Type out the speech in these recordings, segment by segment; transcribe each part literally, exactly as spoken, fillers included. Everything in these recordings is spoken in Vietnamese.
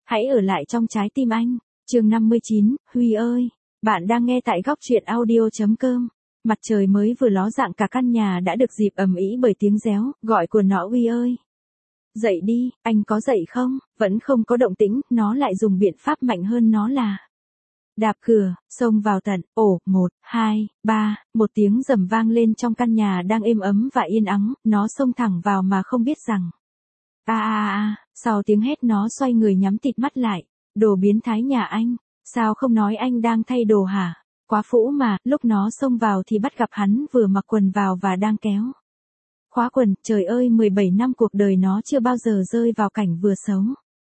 Hãy ở lại trong trái tim anh. Chương năm mươi chín, Huy ơi. Bạn đang nghe tại góc truyện audio.com. Mặt trời mới vừa ló dạng cả căn nhà đã được dịp ầm ĩ bởi tiếng réo, gọi của nó. Huy ơi. Dậy đi, anh có dậy không? Vẫn không có động tĩnh, nó lại dùng biện pháp mạnh hơn, nó là đạp cửa, xông vào tận, ổ, một, hai, ba, một tiếng rầm vang lên trong căn nhà đang êm ấm và yên ắng, nó xông thẳng vào mà không biết rằng. A a a, sau tiếng hét nó xoay người nhắm tịt mắt lại, đồ biến thái nhà anh, sao không nói anh đang thay đồ hả? Quá phũ mà, lúc nó xông vào thì bắt gặp hắn vừa mặc quần vào và đang kéo khóa quần, trời ơi mười bảy năm cuộc đời nó chưa bao giờ rơi vào cảnh vừa xấu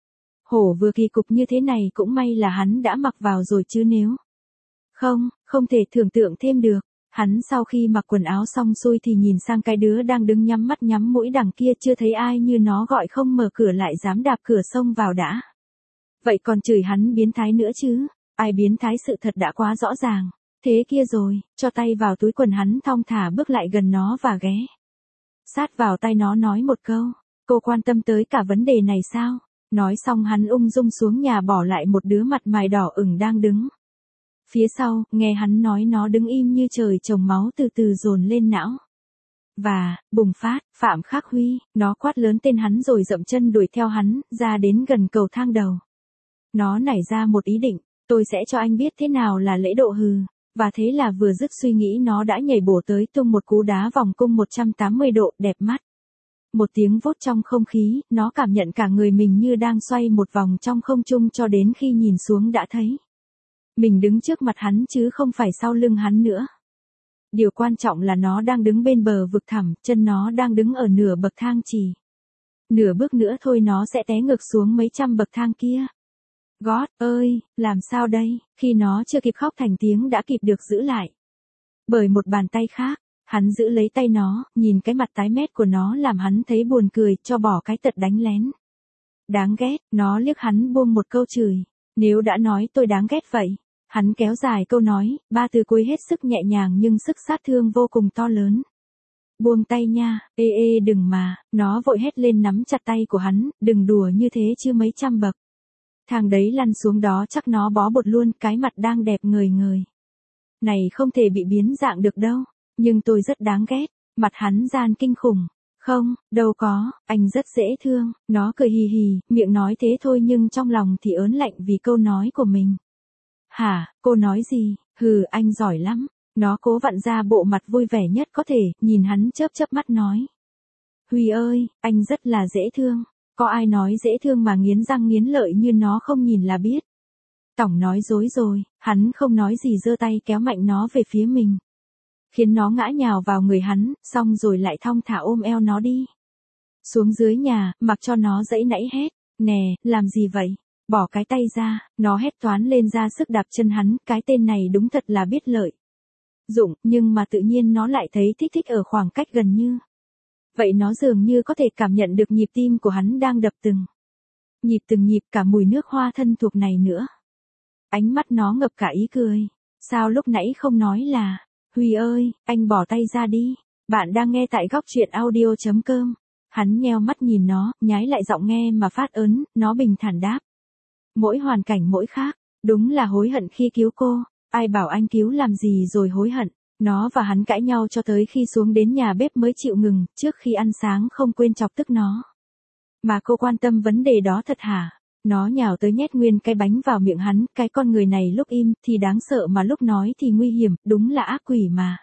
hổ vừa kỳ cục như thế này, cũng may là hắn đã mặc vào rồi chứ nếu không, không thể tưởng tượng thêm được. Hắn sau khi mặc quần áo xong xuôi thì nhìn sang cái đứa đang đứng nhắm mắt nhắm mũi đằng kia, chưa thấy ai như nó gọi không mở cửa lại dám đạp cửa xông vào đã. Vậy còn chửi hắn biến thái nữa chứ, ai biến thái, sự thật đã quá rõ ràng. Thế kia rồi, cho tay vào túi quần hắn thong thả bước lại gần nó và ghé sát vào tai nó nói một câu, cô quan tâm tới cả vấn đề này sao? Nói xong hắn ung dung xuống nhà bỏ lại một đứa mặt mày đỏ ửng đang đứng phía sau. Nghe hắn nói nó đứng im như trời trồng máu từ từ dồn lên não. Và, bùng phát, Phạm Khắc Huy, nó quát lớn tên hắn rồi dậm chân đuổi theo hắn, ra đến gần cầu thang đầu. Nó nảy ra một ý định, tôi sẽ cho anh biết thế nào là lễ độ hừ. Và thế là vừa dứt suy nghĩ nó đã nhảy bổ tới tung một cú đá vòng cung một trăm tám mươi độ, đẹp mắt. Một tiếng vút trong không khí, nó cảm nhận cả người mình như đang xoay một vòng trong không trung cho đến khi nhìn xuống đã thấy mình đứng trước mặt hắn chứ không phải sau lưng hắn nữa. Điều quan trọng là nó đang đứng bên bờ vực thẳm, chân nó đang đứng ở nửa bậc thang, chỉ nửa bước nữa thôi nó sẽ té ngược xuống mấy trăm bậc thang kia. God ơi, làm sao đây? Khi nó chưa kịp khóc thành tiếng đã kịp được giữ lại bởi một bàn tay khác. Hắn giữ lấy tay nó, nhìn cái mặt tái mét của nó làm hắn thấy buồn cười, cho bỏ cái tật đánh lén. Đáng ghét, nó liếc hắn buông một câu chửi. Nếu đã nói tôi đáng ghét vậy. Hắn kéo dài câu nói, ba từ cuối hết sức nhẹ nhàng nhưng sức sát thương vô cùng to lớn. Buông tay nha, ê ê đừng mà, nó vội hét lên nắm chặt tay của hắn, đừng đùa như thế chứ mấy trăm bậc thang đấy lăn xuống đó chắc nó bó bột luôn, cái mặt đang đẹp ngời ngời này không thể bị biến dạng được đâu. Nhưng tôi rất đáng ghét, mặt hắn gian kinh khủng. Không, đâu có, anh rất dễ thương. Nó cười hì hì, miệng nói thế thôi nhưng trong lòng thì ớn lạnh vì câu nói của mình. Hả, cô nói gì? Hừ, anh giỏi lắm. Nó cố vặn ra bộ mặt vui vẻ nhất có thể, nhìn hắn chớp chớp mắt nói. Huy ơi, anh rất là dễ thương. Có ai nói dễ thương mà nghiến răng nghiến lợi như nó không, nhìn là biết. Tổng nói dối rồi, hắn không nói gì giơ tay kéo mạnh nó về phía mình. Khiến nó ngã nhào vào người hắn, xong rồi lại thong thả ôm eo nó đi xuống dưới nhà, mặc cho nó dãy nãy hét. Nè, làm gì vậy? Bỏ cái tay ra, nó hét toán lên ra sức đạp chân hắn, cái tên này đúng thật là biết lợi dụng, nhưng mà tự nhiên nó lại thấy thích thích ở khoảng cách gần như vậy, nó dường như có thể cảm nhận được nhịp tim của hắn đang đập từng nhịp từng nhịp, cả mùi nước hoa thân thuộc này nữa. Ánh mắt nó ngập cả ý cười. Sao lúc nãy không nói là, Huy ơi, anh bỏ tay ra đi. Bạn đang nghe tại góc truyện audio.com. Hắn nheo mắt nhìn nó, nhái lại giọng nghe mà phát ớn, nó bình thản đáp. Mỗi hoàn cảnh mỗi khác, đúng là hối hận khi cứu cô. Ai bảo anh cứu làm gì rồi hối hận. Nó và hắn cãi nhau cho tới khi xuống đến nhà bếp mới chịu ngừng, trước khi ăn sáng không quên chọc tức nó. Mà cô quan tâm vấn đề đó thật hả? Nó nhào tới nhét nguyên cái bánh vào miệng hắn, cái con người này lúc im thì đáng sợ mà lúc nói thì nguy hiểm, đúng là ác quỷ mà.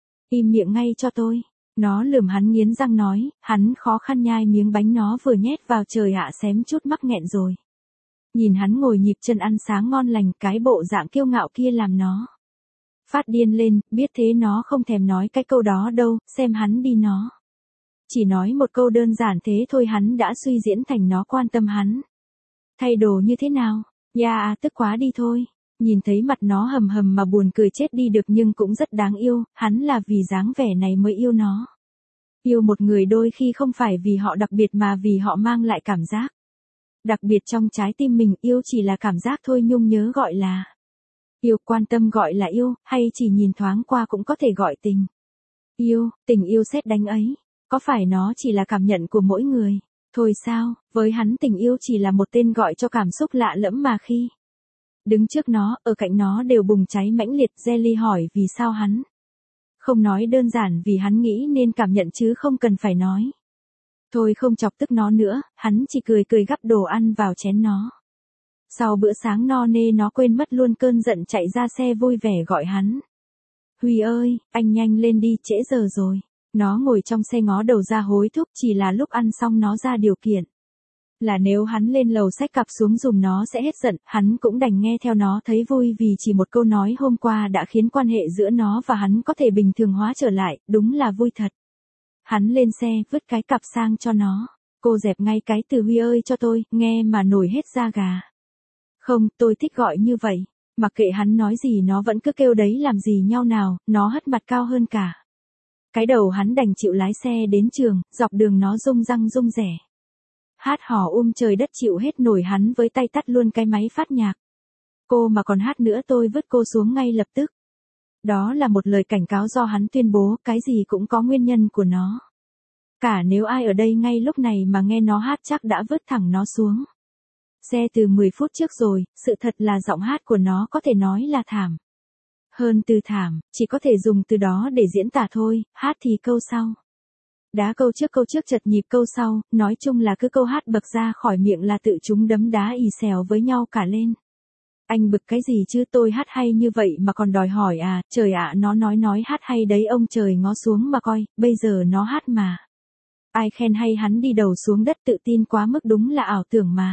Im miệng ngay cho tôi. Nó lườm hắn nghiến răng nói, hắn khó khăn nhai miếng bánh nó vừa nhét vào, trời ạ xém chút mắc nghẹn rồi. Nhìn hắn ngồi nhịp chân ăn sáng ngon lành, cái bộ dạng kiêu ngạo kia làm nó phát điên lên, biết thế nó không thèm nói cái câu đó đâu, xem hắn đi nó. Chỉ nói một câu đơn giản thế thôi hắn đã suy diễn thành nó quan tâm hắn. Thay đồ như thế nào? Ya à, tức quá đi thôi. Nhìn thấy mặt nó hầm hầm mà buồn cười chết đi được nhưng cũng rất đáng yêu, hắn là vì dáng vẻ này mới yêu nó. Yêu một người đôi khi không phải vì họ đặc biệt mà vì họ mang lại cảm giác đặc biệt trong trái tim mình. Yêu chỉ là cảm giác thôi, Nhung nhớ gọi là yêu, quan tâm gọi là yêu, hay chỉ nhìn thoáng qua cũng có thể gọi tình yêu. Tình yêu sét đánh ấy, có phải nó chỉ là cảm nhận của mỗi người? Thôi sao, với hắn tình yêu chỉ là một tên gọi cho cảm xúc lạ lẫm mà khi đứng trước nó, ở cạnh nó đều bùng cháy mãnh liệt. Jelly hỏi vì sao hắn không nói, đơn giản vì hắn nghĩ nên cảm nhận chứ không cần phải nói. Thôi không chọc tức nó nữa, hắn chỉ cười cười gắp đồ ăn vào chén nó. Sau bữa sáng no nê nó quên mất luôn cơn giận, chạy ra xe vui vẻ gọi hắn. Huy ơi, anh nhanh lên đi, trễ giờ rồi. Nó ngồi trong xe ngó đầu ra hối thúc, chỉ là lúc ăn xong nó ra điều kiện là nếu hắn lên lầu xách cặp xuống giùm nó sẽ hết giận. Hắn cũng đành nghe theo nó, thấy vui vì chỉ một câu nói hôm qua đã khiến quan hệ giữa nó và hắn có thể bình thường hóa trở lại, đúng là vui thật. Hắn lên xe, vứt cái cặp sang cho nó. Cô dẹp ngay cái từ Huy ơi cho tôi, nghe mà nổi hết da gà. Không, tôi thích gọi như vậy. Mặc kệ hắn nói gì nó vẫn cứ kêu đấy làm gì nhau nào, nó hất mặt cao hơn cả. Cái đầu hắn đành chịu lái xe đến trường, dọc đường nó rung răng rung rẻ. Hát hò um trời đất chịu hết nổi, hắn với tay tắt luôn cái máy phát nhạc. Cô mà còn hát nữa tôi vứt cô xuống ngay lập tức. Đó là một lời cảnh cáo do hắn tuyên bố, cái gì cũng có nguyên nhân của nó. Cả nếu ai ở đây ngay lúc này mà nghe nó hát chắc đã vứt thẳng nó xuống xe từ mười phút trước rồi. Sự thật là giọng hát của nó có thể nói là thảm. Hơn từ thảm, chỉ có thể dùng từ đó để diễn tả thôi. Hát thì câu sau đá câu trước, câu trước chật nhịp câu sau, nói chung là cứ câu hát bật ra khỏi miệng là tự chúng đấm đá ì xèo với nhau cả lên. Anh bực cái gì chứ, tôi hát hay như vậy mà còn đòi hỏi à, trời ạ, nó nói nói hát hay đấy ông trời ngó xuống mà coi, bây giờ nó hát mà. Ai khen hay hắn đi đầu xuống đất tự tin quá mức, đúng là ảo tưởng mà.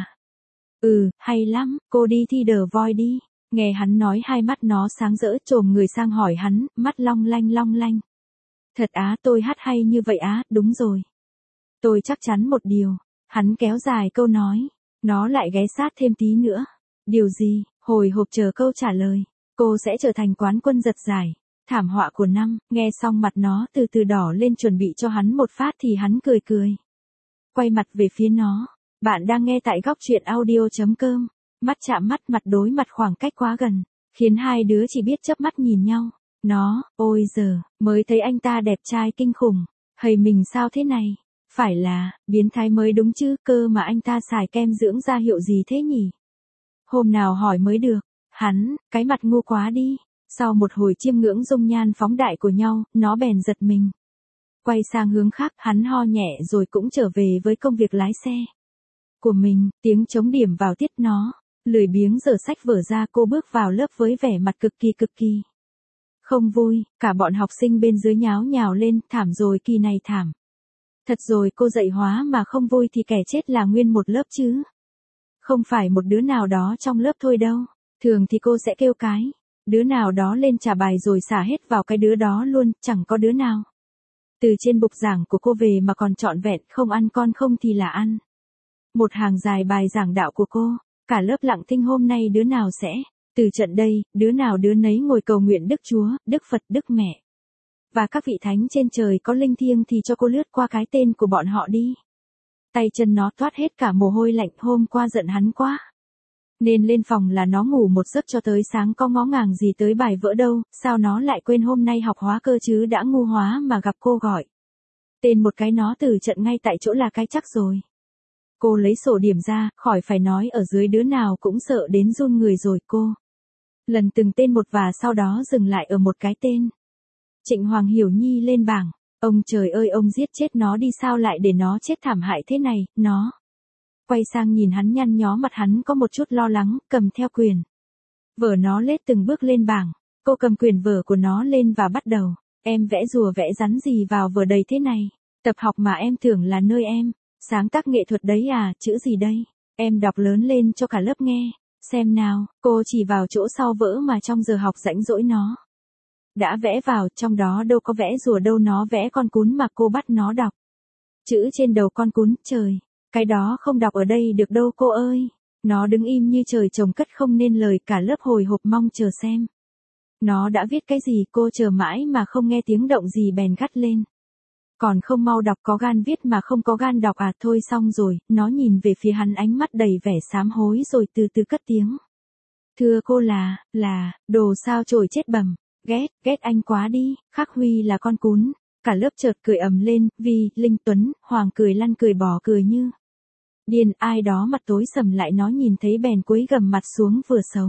Ừ, hay lắm, cô đi thi The Voice đi. Nghe hắn nói hai mắt nó sáng rỡ, chồm người sang hỏi hắn, mắt long lanh long lanh. Thật á, tôi hát hay như vậy á, đúng rồi. Tôi chắc chắn một điều. Hắn kéo dài câu nói. Nó lại ghé sát thêm tí nữa. Điều gì? Hồi hộp chờ câu trả lời. Cô sẽ trở thành quán quân giật giải. Thảm họa của năm. Nghe xong mặt nó từ từ đỏ lên chuẩn bị cho hắn một phát thì hắn cười cười. Quay mặt về phía nó. Bạn đang nghe tại góc truyện audio chấm com. Mắt chạm mắt, mặt đối mặt, khoảng cách quá gần, khiến hai đứa chỉ biết chớp mắt nhìn nhau. Nó, ôi giờ, mới thấy anh ta đẹp trai kinh khủng. Hầy mình sao thế này? Phải là, biến thái mới đúng chứ, cơ mà anh ta xài kem dưỡng da hiệu gì thế nhỉ? Hôm nào hỏi mới được. Hắn, cái mặt ngu quá đi. Sau một hồi chiêm ngưỡng dung nhan phóng đại của nhau, nó bèn giật mình. Quay sang hướng khác, hắn ho nhẹ rồi cũng trở về với công việc lái xe của mình. Tiếng trống điểm vào tiết nó. Lười biếng giở sách vở ra, cô bước vào lớp với vẻ mặt cực kỳ cực kỳ không vui. Cả bọn học sinh bên dưới nháo nhào lên, thảm rồi, kỳ này thảm. Thật rồi, cô dạy hóa mà không vui thì kẻ chết là nguyên một lớp chứ. Không phải một đứa nào đó trong lớp thôi đâu. Thường thì cô sẽ kêu cái đứa nào đó lên trả bài rồi xả hết vào cái đứa đó luôn, chẳng có đứa nào từ trên bục giảng của cô về mà còn trọn vẹn, không ăn con không thì là ăn. Một hàng dài bài giảng đạo của cô. Cả lớp lặng thinh, hôm nay đứa nào sẽ từ trận đây, đứa nào đứa nấy ngồi cầu nguyện Đức Chúa, Đức Phật, Đức Mẹ và các vị thánh trên trời có linh thiêng thì cho cô lướt qua cái tên của bọn họ đi. Tay chân nó toát hết cả mồ hôi lạnh, hôm qua giận hắn quá nên lên phòng là nó ngủ một giấc cho tới sáng, có ngó ngàng gì tới bài vỡ đâu. Sao nó lại quên hôm nay học hóa cơ chứ, đã ngu hóa mà gặp cô gọi tên một cái nó từ trận ngay tại chỗ là cái chắc rồi. Cô lấy sổ điểm ra, khỏi phải nói ở dưới đứa nào cũng sợ đến run người rồi. Cô lần từng tên một và sau đó dừng lại ở một cái tên Trịnh Hoàng Hiểu Nhi lên bảng. Ông trời ơi, ông giết chết nó đi, sao lại để nó chết thảm hại thế này. Nó quay sang nhìn hắn, nhăn nhó mặt hắn có một chút lo lắng, cầm theo quyền vở nó lết từng bước lên bảng. Cô cầm quyền vở của nó lên và bắt đầu. Em vẽ rùa vẽ rắn gì vào vở đầy thế này? Tập học mà em tưởng là nơi em sáng tác nghệ thuật đấy à, chữ gì đây? Em đọc lớn lên cho cả lớp nghe. Xem nào, cô chỉ vào chỗ sau vỡ mà trong giờ học rãnh rỗi nó đã vẽ vào, trong đó đâu có vẽ rùa đâu, nó vẽ con cún mà cô bắt nó đọc chữ trên đầu con cún. Trời, cái đó không đọc ở đây được đâu cô ơi. Nó đứng im như trời trồng cất không nên lời, cả lớp hồi hộp mong chờ xem nó đã viết cái gì. Cô chờ mãi mà không nghe tiếng động gì bèn gắt lên. Còn không mau đọc, có gan viết mà không có gan đọc à? Thôi xong rồi. Nó nhìn về phía hắn, ánh mắt đầy vẻ sám hối rồi từ từ cất tiếng. Thưa cô là, là, đồ sao chổi chết bầm. Ghét, ghét anh quá đi. Khắc Huy là con cún. Cả lớp chợt cười ầm lên, Vi, Linh Tuấn, Hoàng cười lăn cười bò cười như Điên, ai đó mặt tối sầm lại nó nhìn thấy bèn cúi gằm mặt xuống vừa xấu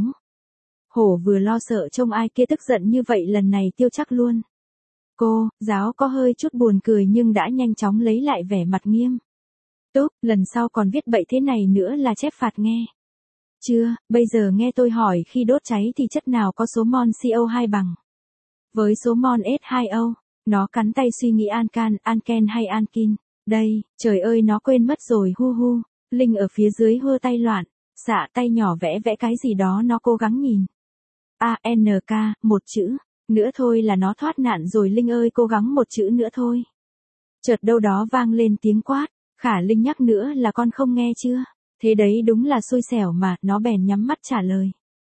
hổ vừa lo sợ trông ai kia tức giận như vậy lần này tiêu chắc luôn. Cô, giáo có hơi chút buồn cười nhưng đã nhanh chóng lấy lại vẻ mặt nghiêm túc, lần sau còn viết bậy thế này nữa là chép phạt nghe. Chưa, bây giờ nghe tôi hỏi khi đốt cháy thì chất nào có số mol C O hai bằng với số mol S hai O, nó cắn tay suy nghĩ ancan, anken hay ankin. Đây, trời ơi nó quên mất rồi hu hu. Linh ở phía dưới hơ tay loạn, xạ tay nhỏ vẽ vẽ cái gì đó nó cố gắng nhìn. A N K, một chữ, nữa thôi là nó thoát nạn rồi Linh ơi cố gắng một chữ nữa thôi. Chợt đâu đó vang lên tiếng quát, Khả Linh nhắc nữa là con không nghe chưa? Thế đấy đúng là xui xẻo mà, nó bèn nhắm mắt trả lời.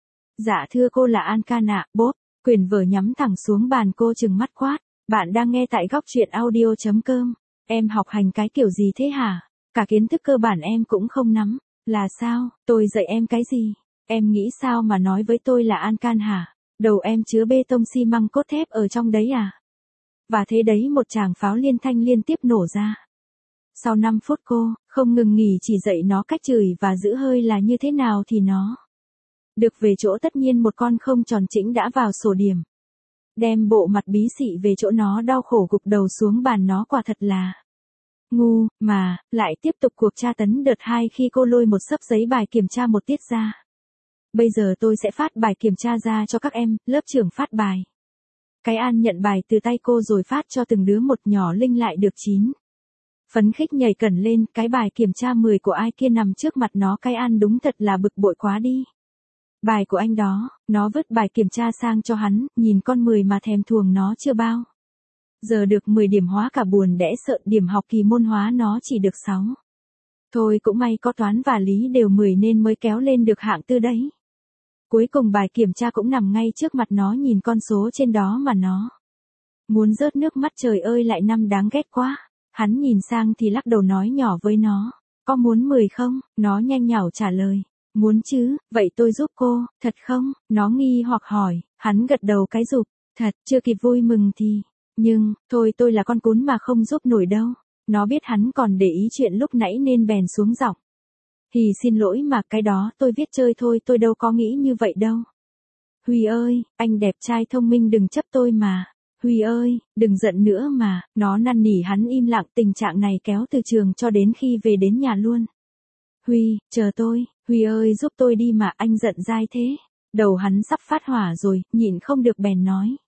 Dạ thưa cô là Ancan ạ, bốp, quyển vở nhắm thẳng xuống bàn cô trừng mắt quát. Bạn đang nghe tại góc truyện audio.com. Em học hành cái kiểu gì thế hả? Cả kiến thức cơ bản em cũng không nắm. Là sao? Tôi dạy em cái gì? Em nghĩ sao mà nói với tôi là Ancan hả? Đầu em chứa bê tông xi măng cốt thép ở trong đấy à? Và thế đấy một tràng pháo liên thanh liên tiếp nổ ra. Sau năm phút cô, không ngừng nghỉ chỉ dạy nó cách chửi và giữ hơi là như thế nào thì nó được về chỗ tất nhiên một con không tròn chỉnh đã vào sổ điểm. Đem bộ mặt bí xị về chỗ nó đau khổ gục đầu xuống bàn nó quả thật là ngu, mà, lại tiếp tục cuộc tra tấn đợt hai khi cô lôi một xấp giấy bài kiểm tra một tiết ra. Bây giờ tôi sẽ phát bài kiểm tra ra cho các em, lớp trưởng phát bài. Cái An nhận bài từ tay cô rồi phát cho từng đứa một nhỏ Linh lại được chín. Phấn khích nhảy cẩn lên, cái bài kiểm tra mười của ai kia nằm trước mặt nó, cái An đúng thật là bực bội quá đi. Bài của anh đó, nó vứt bài kiểm tra sang cho hắn, nhìn con mười mà thèm thuồng nó chưa bao. Giờ được mười điểm hóa cả buồn đẽ sợ, điểm học kỳ môn hóa nó chỉ được sáu. Thôi cũng may có toán và lý đều mười nên mới kéo lên được hạng tư đấy. Cuối cùng bài kiểm tra cũng nằm ngay trước mặt nó, nhìn con số trên đó mà nó muốn rớt nước mắt, trời ơi lại năm đáng ghét quá. Hắn nhìn sang thì lắc đầu nói nhỏ với nó, có muốn mười không? Nó nhanh nhảu trả lời, muốn chứ, vậy tôi giúp cô, thật không? Nó nghi hoặc hỏi, hắn gật đầu cái rụp, thật, chưa kịp vui mừng thì, nhưng, thôi tôi là con cún mà không giúp nổi đâu. Nó biết hắn còn để ý chuyện lúc nãy nên bèn xuống giọng. Thì xin lỗi mà, cái đó tôi viết chơi thôi, tôi đâu có nghĩ như vậy đâu. Huy ơi, anh đẹp trai thông minh đừng chấp tôi mà. Huy ơi, đừng giận nữa mà, nó năn nỉ hắn im lặng, tình trạng này kéo từ trường cho đến khi về đến nhà luôn. Huy, chờ tôi, Huy ơi giúp tôi đi mà, anh giận dai thế. Đầu hắn sắp phát hỏa rồi, nhịn không được bèn nói.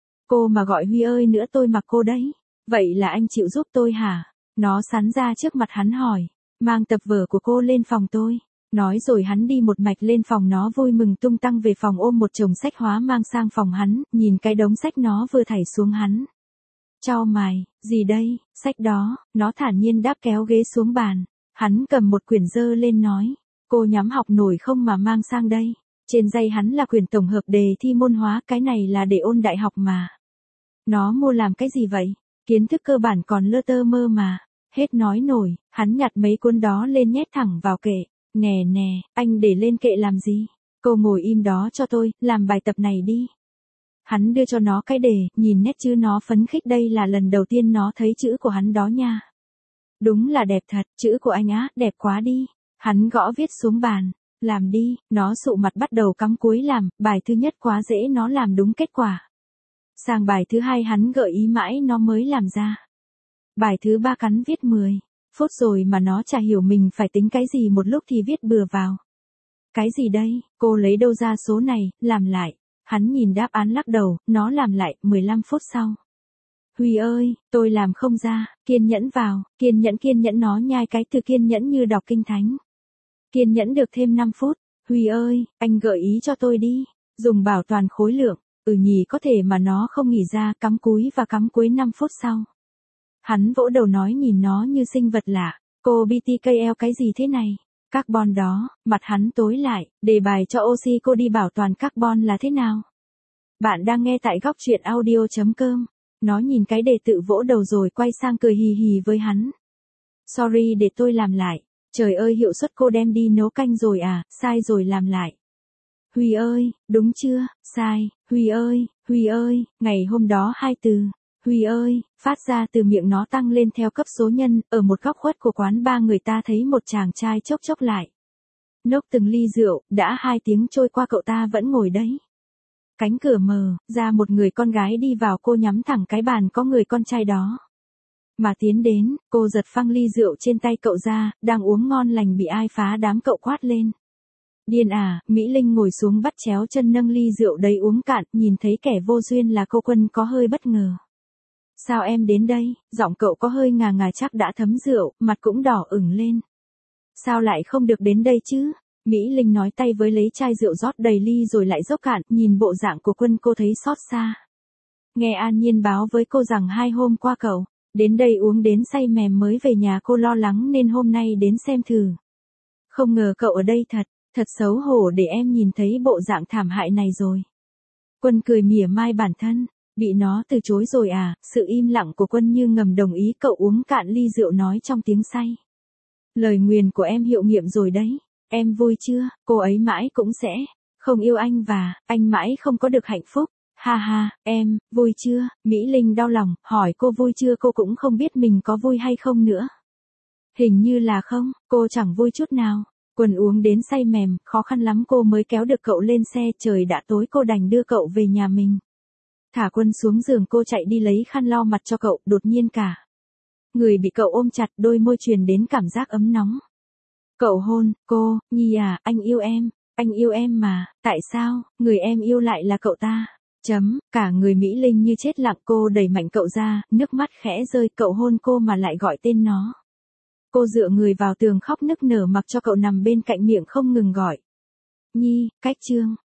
Cô mà gọi Huy ơi nữa tôi mặc cô đấy. Vậy là anh chịu giúp tôi hả? Nó sắn ra trước mặt hắn hỏi, mang tập vở của cô lên phòng tôi. Nói rồi hắn đi một mạch lên phòng, nó vui mừng tung tăng về phòng ôm một chồng sách hóa mang sang phòng hắn, nhìn cái đống sách nó vừa thảy xuống hắn. Chau mày, gì đây, sách đó, nó thản nhiên đáp kéo ghế xuống bàn. Hắn cầm một quyển dơ lên nói, cô nhắm học nổi không mà mang sang đây. Trên dây hắn là quyển tổng hợp đề thi môn hóa, cái này là để ôn đại học mà. Nó mua làm cái gì vậy? Kiến thức cơ bản còn lơ tơ mơ mà. Hết nói nổi, hắn nhặt mấy cuốn đó lên nhét thẳng vào kệ. Nè nè, anh để lên kệ làm gì? Cô ngồi im đó cho tôi, làm bài tập này đi. Hắn đưa cho nó cái đề, nhìn nét chữ nó phấn khích, đây là lần đầu tiên nó thấy chữ của hắn đó nha. Đúng là đẹp thật, chữ của anh á, đẹp quá đi. Hắn gõ viết xuống bàn, làm đi, nó sụ mặt bắt đầu cắm cúi làm, bài thứ nhất quá dễ nó làm đúng kết quả. Sang bài thứ hai hắn gợi ý mãi nó mới làm ra. Bài thứ ba cắn viết mười phút rồi mà nó chả hiểu mình phải tính cái gì, một lúc thì viết bừa vào. Cái gì đây, cô lấy đâu ra số này, làm lại. Hắn nhìn đáp án lắc đầu, nó làm lại, mười lăm phút sau. Huy ơi, tôi làm không ra, kiên nhẫn vào, kiên nhẫn kiên nhẫn nó nhai cái từ kiên nhẫn như đọc kinh thánh. Kiên nhẫn được thêm năm phút, Huy ơi, anh gợi ý cho tôi đi, dùng bảo toàn khối lượng, ừ nhỉ có thể mà nó không nghĩ ra, cắm cúi và cắm cuối năm phút sau. Hắn vỗ đầu nói nhìn nó như sinh vật lạ, cô bê tê ca lờ cái gì thế này? Carbon đó, mặt hắn tối lại, đề bài cho oxy cô đi bảo toàn carbon là thế nào? Bạn đang nghe tại góc truyện audio.com. Nó nhìn cái đề tự vỗ đầu rồi quay sang cười hì hì với hắn. Sorry để tôi làm lại. Trời ơi hiệu suất cô đem đi nấu canh rồi à, sai rồi làm lại. Huy ơi, đúng chưa, sai, Huy ơi, Huy ơi, ngày hôm đó hai từ. Huy ơi, phát ra từ miệng nó tăng lên theo cấp số nhân, ở một góc khuất của quán ba người ta thấy một chàng trai chốc chốc lại. Nốc từng ly rượu, đã hai tiếng trôi qua cậu ta vẫn ngồi đấy. Cánh cửa mở, ra một người con gái đi vào, cô nhắm thẳng cái bàn có người con trai đó. Mà tiến đến, cô giật phăng ly rượu trên tay cậu ra, đang uống ngon lành bị ai phá đám, cậu quát lên. Điên à, Mỹ Linh ngồi xuống bắt chéo chân nâng ly rượu đấy uống cạn, nhìn thấy kẻ vô duyên là cô Quân có hơi bất ngờ. Sao em đến đây? Giọng cậu có hơi ngà ngà, chắc đã thấm rượu, mặt cũng đỏ ửng lên. Sao lại không được đến đây chứ? Mỹ Linh nói, tay với lấy chai rượu rót đầy ly rồi lại dốc cạn, nhìn bộ dạng của Quân cô thấy xót xa. Nghe An Nhiên báo với cô rằng hai hôm qua cậu đến đây uống đến say mềm mới về nhà, cô lo lắng nên hôm nay đến xem thử. Không ngờ cậu ở đây thật, thật xấu hổ để em nhìn thấy bộ dạng thảm hại này rồi. Quân cười mỉa mai bản thân, bị nó từ chối rồi à? Sự im lặng của Quân như ngầm đồng ý, cậu uống cạn ly rượu nói trong tiếng say. Lời nguyền của em hiệu nghiệm rồi đấy, em vui chưa? Cô ấy mãi cũng sẽ không yêu anh và anh mãi không có được hạnh phúc. Ha ha, em, vui chưa? Mỹ Linh đau lòng, hỏi cô vui chưa, cô cũng không biết mình có vui hay không nữa. Hình như là không, cô chẳng vui chút nào. Quân uống đến say mềm, khó khăn lắm cô mới kéo được cậu lên xe, trời đã tối cô đành đưa cậu về nhà mình. Thả Quân xuống giường, cô chạy đi lấy khăn lau mặt cho cậu, đột nhiên cả người bị cậu ôm chặt, đôi môi truyền đến cảm giác ấm nóng. Cậu hôn cô, Nhi à, anh yêu em, anh yêu em mà, tại sao, người em yêu lại là cậu ta? Chấm, cả người Mỹ Linh như chết lặng, cô đẩy mạnh cậu ra, nước mắt khẽ rơi, cậu hôn cô mà lại gọi tên nó. Cô dựa người vào tường khóc nức nở mặc cho cậu nằm bên cạnh, miệng không ngừng gọi. Nhi, cách chương.